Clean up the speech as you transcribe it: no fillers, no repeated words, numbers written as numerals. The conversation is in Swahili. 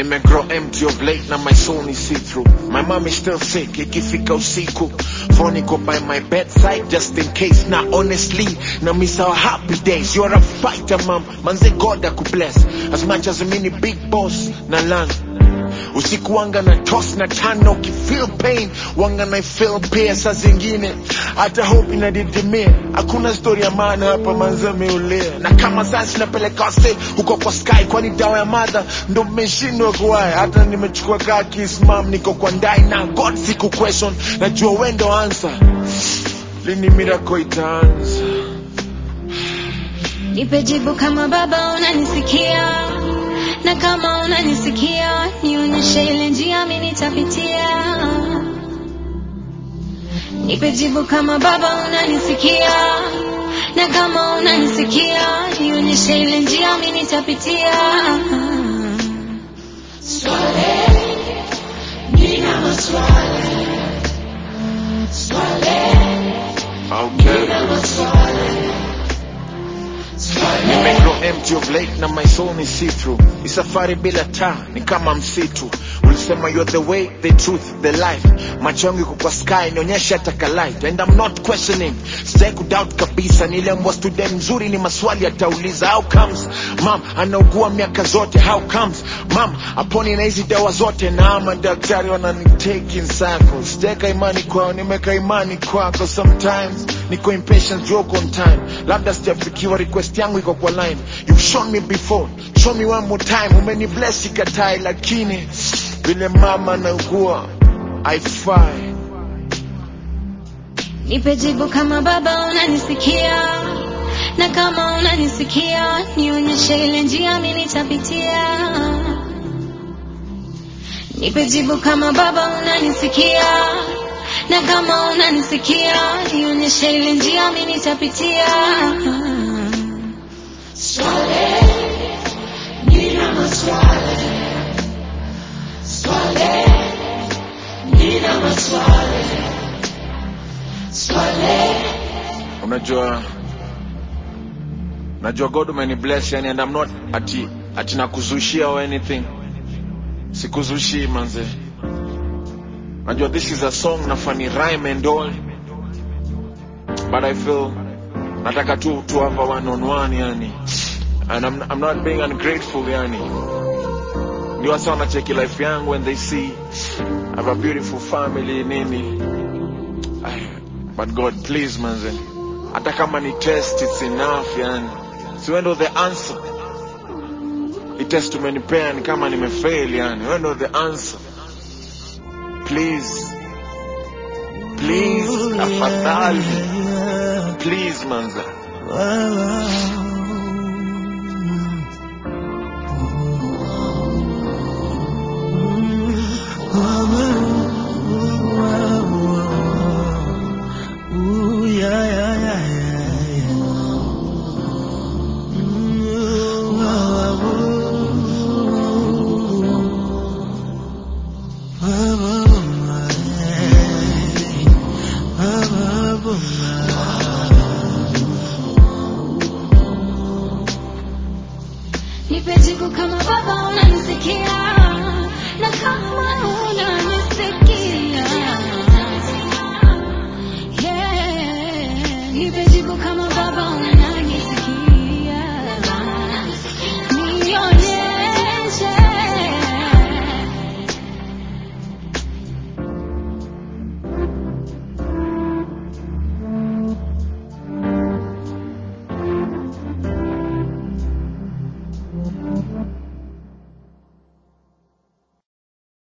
Nime grow empty of late na my soul ni see through. My mom is still sick, ikifika usiku. Phone go by my bedside just in case. Now honestly, na miss our happy days. You're a fighter, mom. Manze God akubless. As much as a mini big boss na land. Usiku wanga na toss na tano ki feel pain. Wanga na feel pain sa zingine. Hata hope inadidimia. Hakuna story ya maana hapa manze meulea. Na kama sasa napeleka stay huko kwa sky kwani dawa ya mother ndo mmeshindwa kuwai. Hata nimechukua kaa kiss mom niko kwa ndai na God siku question. Najua wendo answer. Lini miracle itaanza? Nipe jibu kama baba unanisikia. Na kama unanisikia, nionyeshe ile njia mimi nitapitia. Nipe jibu kama baba unanisikia. Na kama unanisikia, nionyeshe ile njia mimi nitapitia. Swale, nina maswali. Swale, nina maswali. Nime grow empty of late na my soul ni see through. Isafari bila taa ni kama msitu. Ulisema you're the way, the truth, the life. Macho yangu iko kwa sky nionyesha taka light. And I'm not questioning, stay doubt kabisa. Nilembwa student mzuri ni maswali atauliza. How comes mom anaugua miaka zote? How comes mom aponi na hizi dawa zote? Na madaktari wanani take in circles. Steka imani kwao, nimeka imani kwako. Sometimes niko impatient, joke on time. Labda sijafikiwa request yangu iko kwa line. You've shown me before, show me one more time. Umeni bless ikatai lakini vile mama naugua haifai. Nipe jibu kama baba unanisikia. Na kama unanisikia, nionyeshe ile njia mimi nitapitia. Nipe jibu kama baba unanisikia. Na kama unanisikia, nionyeshe ile njia mimi nitapitia. Swale, nina maswali. Swale, nina maswali. Swale. Najua God umeni bless yani, and I'm not ati nakuzushia or anything. Sikuzushi manze. Najua this is a song na funny rhyme and all. But I feel nataka tu have a one-on-one yani. And I'm not being ungrateful yani. Ni wasa wanacheki life yangu when they see I have a beautiful family nini. But God please manze. Hata kama ni test it's enough yani. Si wewe ndo the answer. It test umenipea ni kama nimefail yani. Wewe ndo the answer. Please. Please afadhali. Please manze.